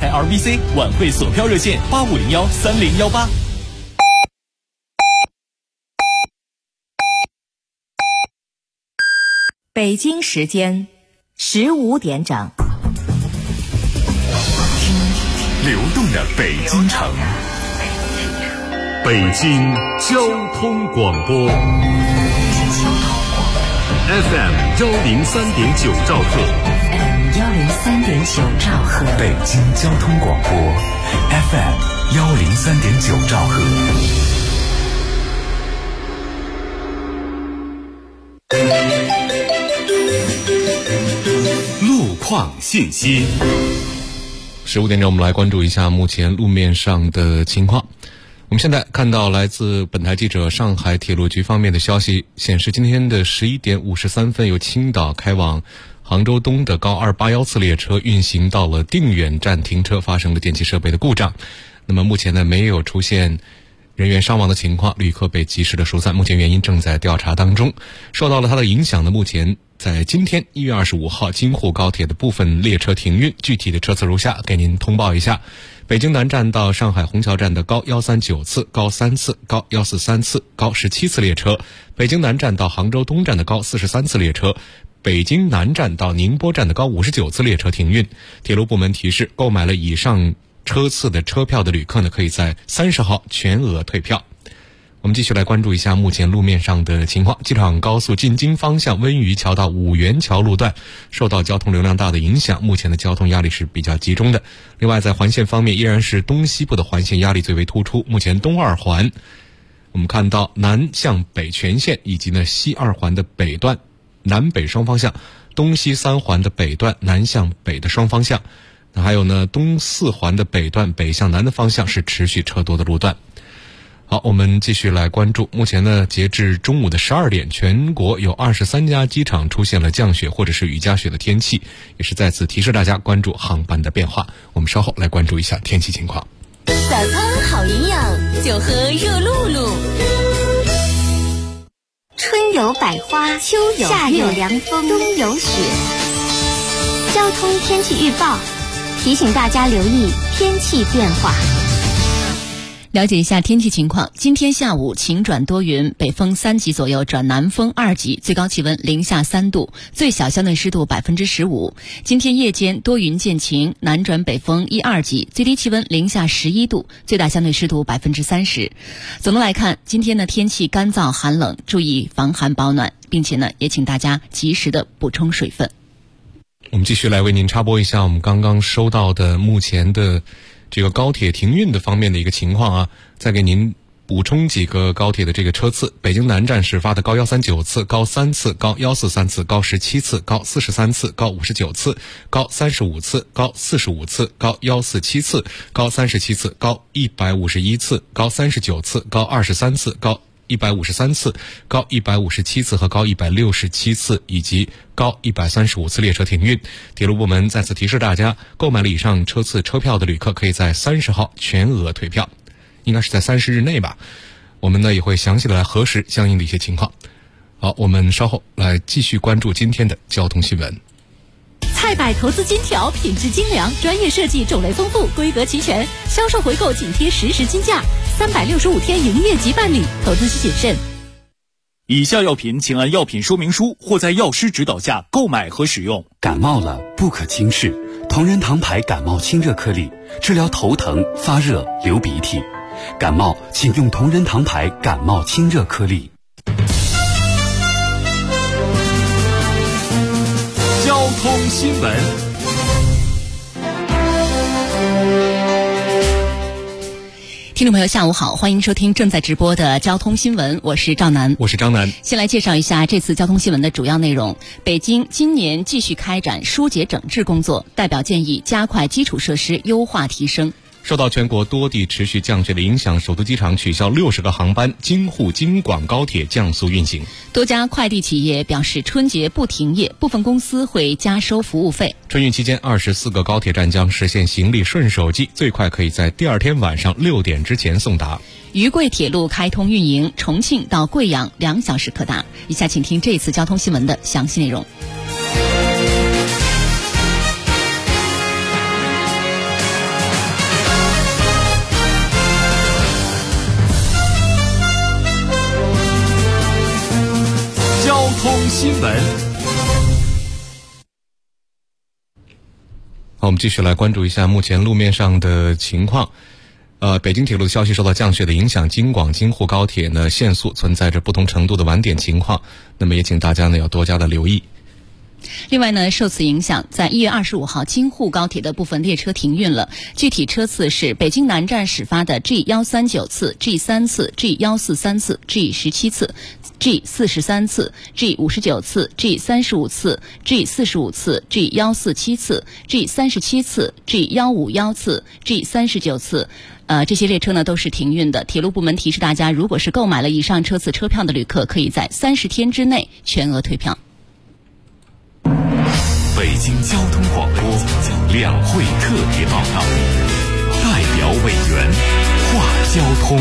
台 RBC 晚会索票热线85013018。 北京时间15点整。 流动的北京城，北京交通广播 FM 103.9兆赫， 103.9兆赫， 北京交通广播 FM 103.9兆赫。路况信息。 15点整，我们来关注一下目前路面上的情况。我们现在看到来自本台记者上海铁路局方面的消息显示，今天的11点53分，由青岛开往杭州东的高281次列车运行到了定远站停车，发生了电气设备的故障。那么目前呢，没有出现人员伤亡的情况，旅客被及时的疏散，目前原因正在调查当中。受到了它的影响呢，目前在今天1月25号京沪高铁的部分列车停运，具体的车次如下，给您通报一下。北京南站到上海虹桥站的高139次、高3次、高143次、高17次列车，北京南站到杭州东站的高43次列车，北京南站到宁波站的高59次列车停运。铁路部门提示，购买了以上车次的车票的旅客呢，可以在30号全额退票。我们继续来关注一下目前路面上的情况。机场高速进京方向温榆桥到五元桥路段受到交通流量大的影响，目前的交通压力是比较集中的。另外在环线方面，依然是东西部的环线压力最为突出。目前东二环我们看到南向北全线以及呢西二环的北段南北双方向，东西三环的北段南向北的双方向，还有呢东四环的北段北向南的方向是持续车多的路段。好，我们继续来关注。目前呢，截至中午的12点，全国有23家机场出现了降雪或者是雨夹雪的天气，也是再次提示大家关注航班的变化。我们稍后来关注一下天气情况。 早餐好营养，就喝热露露。春有百花，秋有夏有凉风，冬有雪。交通天气预报提醒大家留意天气变化。 了解一下天气情况。今天下午晴转多云，北风3级左右转南风2级，最高气温零下3度，最小相对湿度15%。今天夜间多云见晴，南转北风1、2级，最低气温零下11度，最大相对湿度30%。总的来看，今天的天气干燥寒冷，注意防寒保暖，并且呢，也请大家及时的补充水分。 我们继续来为您插播一下我们刚刚收到的目前的这个高铁停运的方面的一个情况啊，再给您补充几个高铁的这个车次。北京南站始发的高139次、高3次、高143次、高17次、高43次、高59次、高35次、高45次、高147次、高37次、高151次、高39次、高23次、高153次、高157次和高167次以及高135次列车停运。铁路部门再次提示大家，购买了以上车次车票的旅客可以在30号全额退票，应该是在30日内吧。我们呢也会详细的来核实相应的一些情况。好，我们稍后来继续关注今天的交通新闻。 菜百投资金条，品质精良，专业设计，种类丰富，规格齐全，销售回购紧贴实时金价，365天营业即办理，投资需谨慎。 以下药品请按药品说明书或在药师指导下购买和使用。 感冒了不可轻视，同仁堂牌感冒清热颗粒，治疗头疼、发热、流鼻涕。感冒请用同仁堂牌感冒清热颗粒。 交通新闻。 听众朋友下午好，欢迎收听正在直播的交通新闻，我是赵楠。 我是张楠。 先来介绍一下这次交通新闻的主要内容。北京今年继续开展疏解整治工作，代表建议加快基础设施优化提升。 受到全国多地持续降雪的影响，首都机场取消60个航班，京沪京广高铁降速运行。 多家快递企业表示春节不停业，部分公司会加收服务费。 春运期间，24个高铁站将实现行李顺手寄，最快可以在第二天晚上6点之前送达。 渝贵铁路开通运营，重庆到贵阳2小时可达。以下请听这次交通新闻的详细内容。 闻。 好，我们继续来关注一下目前路面上的情况。北京铁路的消息，受到降雪的影响，京广京沪高铁呢限速存在着不同程度的晚点情况，那么也请大家呢要多加的留意。 另外呢，受此影响，在1月25号，京沪高铁的部分列车停运了。具体车次是北京南站始发的 G139 次、G3 次、G143 次、G17 次、G43 次、G59 次、G35 次、G45 次、G147 次、G37 次、G151 次、G39 次。这些列车呢都是停运的。铁路部门提示大家，如果是购买了以上车次车票的旅客，可以在30天之内全额退票。 北京交通广播两会特别报道，代表委员话交通。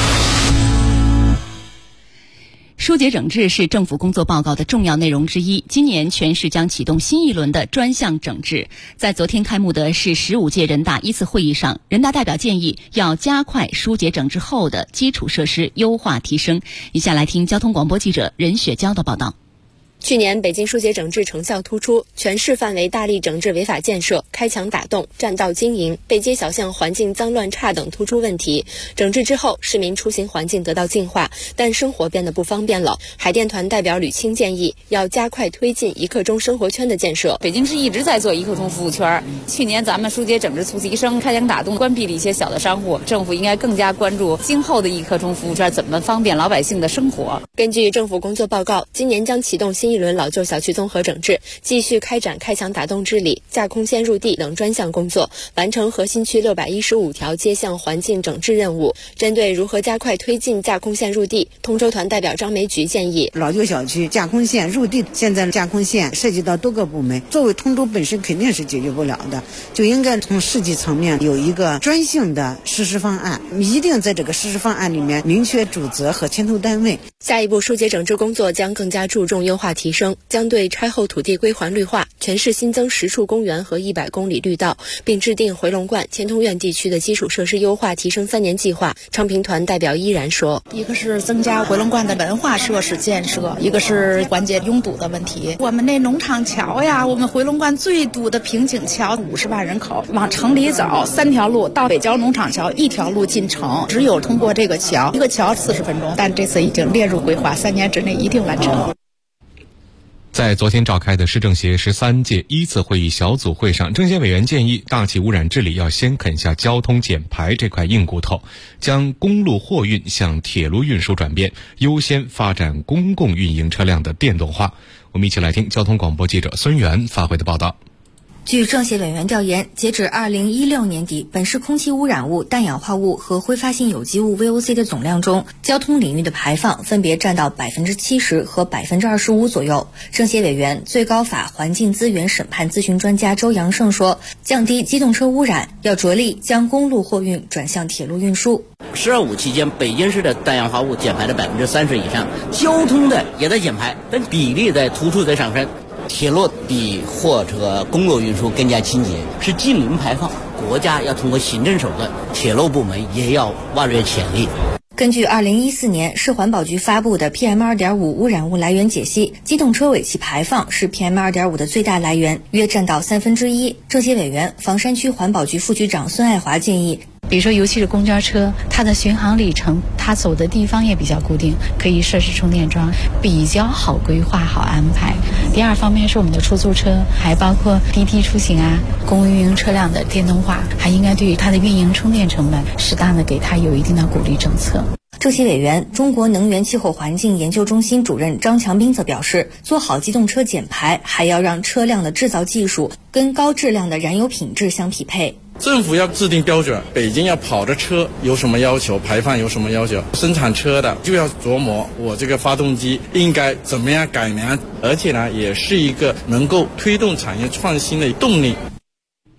疏解整治是政府工作报告的重要内容之一。今年全市将启动新一轮的专项整治。在昨天开幕的是15届人大一次会议上，人大代表建议要加快疏解整治后的基础设施优化提升。以下来听交通广播记者任雪娇的报道。 去年北京疏解整治成效突出，全市范围大力整治违法建设，开墙打洞、占道经营、背街小巷环境脏乱差等突出问题。整治之后，市民出行环境得到净化，但生活变得不方便了。海淀团代表吕青建议，要加快推进一刻钟生活圈的建设。 北京市一直在做一刻钟服务圈，去年咱们疏解整治促提升，开墙打洞，关闭了一些小的商户，政府应该更加关注今后的一刻钟服务圈怎么方便老百姓的生活。 根据政府工作报告，今年将启动新一轮老旧小区综合整治，继续开展开墙打洞治理、架空线入地等专项工作，完成核心区615条街巷环境整治任务。针对如何加快推进架空线入地，通州团代表张梅菊建议， 老旧小区架空线入地，现在架空线涉及到多个部门，作为通州本身肯定是解决不了的，就应该从市级层面有一个专项的实施方案，一定在这个实施方案里面明确主责和牵头单位。 下一步疏解整治工作将更加注重优化提升，将对拆后土地归还绿化，全市新增10处公园和100公里绿道，并制定回龙观、钱通苑地区的基础设施优化提升3年计划。昌平团代表依然说， 一个是增加回龙观的文化设施建设，一个是缓解拥堵的问题。我们那农场桥呀，我们回龙观最堵的瓶颈桥，50万人口往城里走3条路，到北郊农场桥1条路进城，只有通过这个桥，一个桥40分钟，但这次已经列入规划，3年之内一定完成。 在昨天召开的市政协13届一次会议小组会上，政协委员建议大气污染治理要先啃下交通减排这块硬骨头，将公路货运向铁路运输转变，优先发展公共运营车辆的电动化。我们一起来听交通广播记者孙源发回的报道。 据政协委员调研，截止2016年底，本市空气污染物、氮氧化物和挥发性有机物 VOC 的总量中，交通领域的排放分别占到70%和25%左右。政协委员、最高法环境资源审判咨询专家周扬胜说，降低机动车污染，要着力将公路货运转向铁路运输。 “12·5”期间，北京市的氮氧化物减排了30%以上，交通的也在减排，但比例在突出在上升。铁路比货车公路运输更加清洁，是近零排放。国家要通过行政手段，铁路部门也要挖掘潜力。 根据2014年市环保局发布的 PM2.5 污染物来源解析，机动车尾气排放是 PM2.5 的最大来源，约占到1/3。政协委员、房山区环保局副局长孙爱华建议， 比如说尤其是公交车，它的巡航里程，它走的地方也比较固定，可以设置充电桩，比较好规划好安排。第二方面是我们的出租车，还包括滴滴出行啊，公共运营车辆的电动化，还应该对于它的运营充电成本适当的给它有一定的鼓励政策。 政协委员、中国能源气候环境研究中心主任张强斌则表示，做好机动车减排，还要让车辆的制造技术跟高质量的燃油品质相匹配。 政府要制定标准，北京要跑的车有什么要求，排放有什么要求，生产车的就要琢磨我这个发动机应该怎么样改良，而且呢，也是一个能够推动产业创新的动力。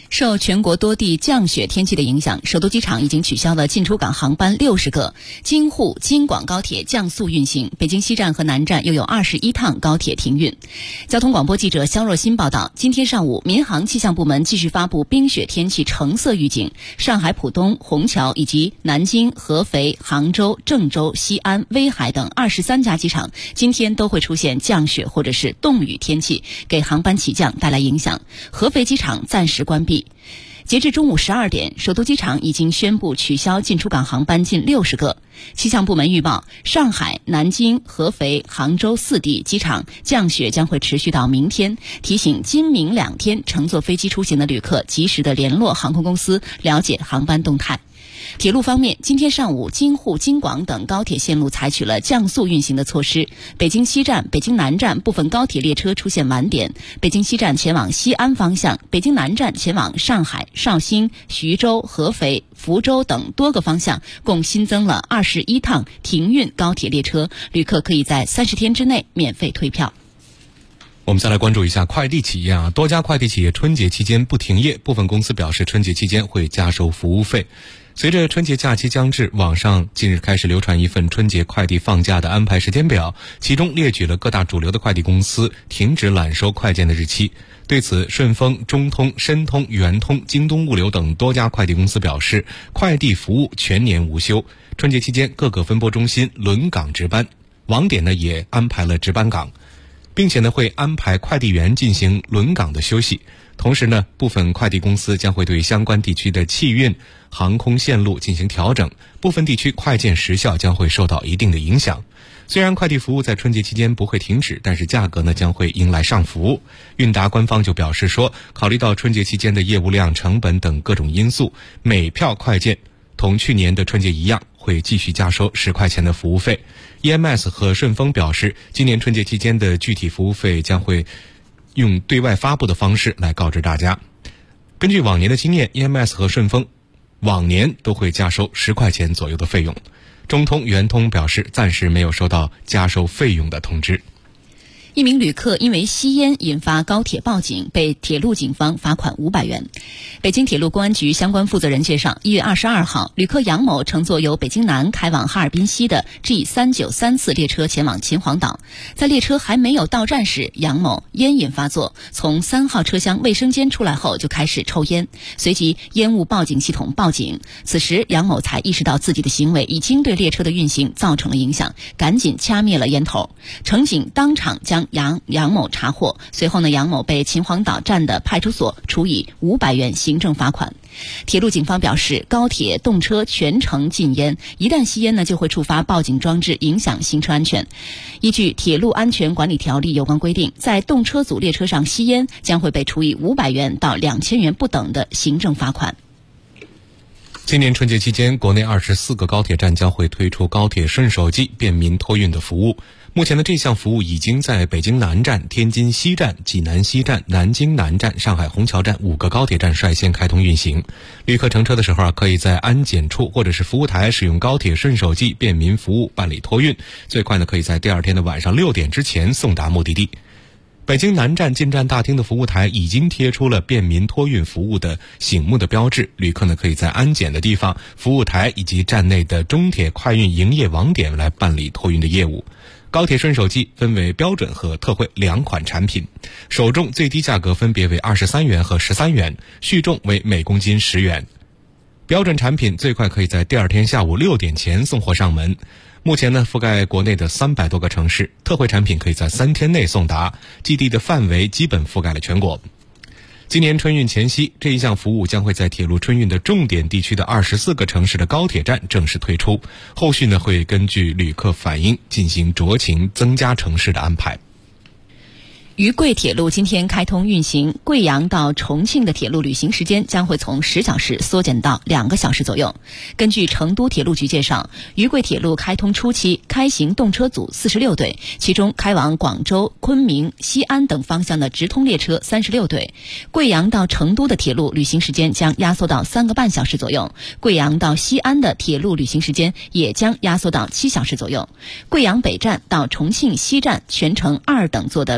受全国多地降雪天气的影响，首都机场已经取消了进出港航班60个，京沪京广高铁降速运行，北京西站和南站又有21趟高铁停运。交通广播记者肖若欣报道，今天上午，民航气象部门继续发布冰雪天气橙色预警，上海浦东、虹桥以及南京、合肥、杭州、郑州、西安、威海等23家机场今天都会出现降雪或者是冻雨天气，给航班起降带来影响。合肥机场暂时关闭。截至中午12点，首都机场已经宣布取消进出港航班近60个。气象部门预报，上海、南京、合肥、杭州4地机场降雪将会持续到明天，提醒今明2天乘坐飞机出行的旅客及时的联络航空公司，了解航班动态。铁路方面，今天上午，京沪、京广等高铁线路采取了降速运行的措施。北京西站、北京南站部分高铁列车出现晚点，北京西站前往西安方向，北京南站前往上海、绍兴、徐州、合肥、福州等多个方向，共新增了21趟停运高铁列车，旅客可以在30天之内免费退票。 我们再来关注一下快递企业多家快递企业春节期间不停业，部分公司表示春节期间会加收服务费。随着春节假期将至，网上近日开始流传一份春节快递放假的安排时间表，其中列举了各大主流的快递公司停止揽收快件的日期。对此，顺丰、中通、申通、圆通、京东物流等多家快递公司表示，快递服务全年无休。春节期间，各个分拨中心轮岗值班，网点也安排了值班岗，并且会安排快递员进行轮岗的休息。同时部分快递公司将会对相关地区的汽运、航空线路进行调整，部分地区快件时效将会受到一定的影响。虽然快递服务在春节期间不会停止，但是价格将会迎来上浮。韵达官方就表示说，考虑到春节期间的业务量、成本等各种因素，每票快件同去年的春节一样，会继续加收10块钱的服务费。EMS 和顺丰表示，今年春节期间的具体服务费将会用对外发布的方式来告知大家。根据往年的经验， EMS 和顺丰往年都会加收10块钱左右的费用。中通、圆通表示暂时没有收到加收费用的通知。 一名旅客因为吸烟引发高铁报警，被铁路警方罚款500元。北京铁路公安局相关负责人介绍，1月22号，旅客杨某乘坐由北京南开往哈尔滨西的 G3934列车前往秦皇岛。在列车还没有到站时，杨某烟瘾发作，从3号车厢卫生间出来后就开始抽烟，随即烟雾报警系统报警。此时杨某才意识到自己的行为已经对列车的运行造成了影响，赶紧掐灭了烟头。乘警当场将杨某查获，随后杨某被秦皇岛站的派出所处以500元行政罚款。铁路警方表示，高铁动车全程禁烟，一旦吸烟就会触发报警装置，影响行车安全。依据《铁路安全管理条例》有关规定，在动车组列车上吸烟将会被处以500元到2000元不等的行政罚款。 今年春节期间，国内24个高铁站将会推出高铁顺手记便民托运的服务。目前的这项服务已经在北京南站、天津西站、济南西站、南京南站、上海虹桥站5个高铁站率先开通运行。旅客乘车的时候可以在安检处或者是服务台使用高铁顺手记便民服务办理托运，最快可以在第二天的晚上6点之前送达目的地。北京南站进站大厅的服务台已经贴出了便民托运服务的醒目的标志，旅客可以在安检的地方、服务台以及站内的中铁快运营业网点来办理托运的业务。高铁顺手记分为标准和特惠2款产品，首重最低价格分别为23元和13元，续重为每公斤10元。标准产品最快可以在第二天下午6点前送货上门。目前覆盖国内的300多个城市，特惠产品可以在3天内送达，基地的范围基本覆盖了全国。今年春运前夕，这一项服务将会在铁路春运的重点地区的24个城市的高铁站正式推出，后续会根据旅客反映进行酌情增加城市的安排。 渝贵铁路今天开通运行，贵阳到重庆的铁路旅行时间将会从10小时缩减到2个小时左右。根据成都铁路局介绍，渝贵铁路开通初期开行动车组46对，其中开往广州、昆明、西安等方向的直通列车36对。贵阳到成都的铁路旅行时间将压缩到3个半小时左右，贵阳到西安的铁路旅行时间也将压缩到7小时左右。贵阳北站到重庆西站全程2等座的票价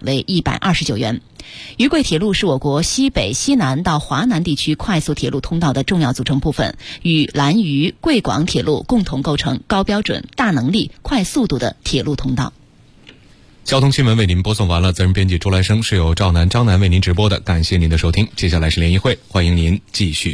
为129元。渝贵铁路是我国西北、西南到华南地区快速铁路通道的重要组成部分，与兰渝、贵广铁路共同构成高标准、大能力、快速度的铁路通道。 交通新闻为您播送完了，责任编辑周来生，是由赵楠、张楠为您直播的，感谢您的收听。接下来是联谊会，欢迎您继续